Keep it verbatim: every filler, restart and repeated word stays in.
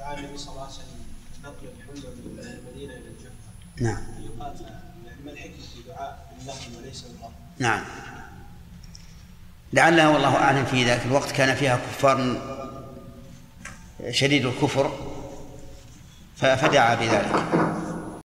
دعا النبي صلى الله عليه وسلم نقل الحمى من المدينة إلى الجحفة. نعم. يقال ما الحكمة في دعاء الله وليس الله؟ نعم. لعله والله أعلم في ذاك الوقت كان فيها كفار شديد الكفر فدعا بذلك.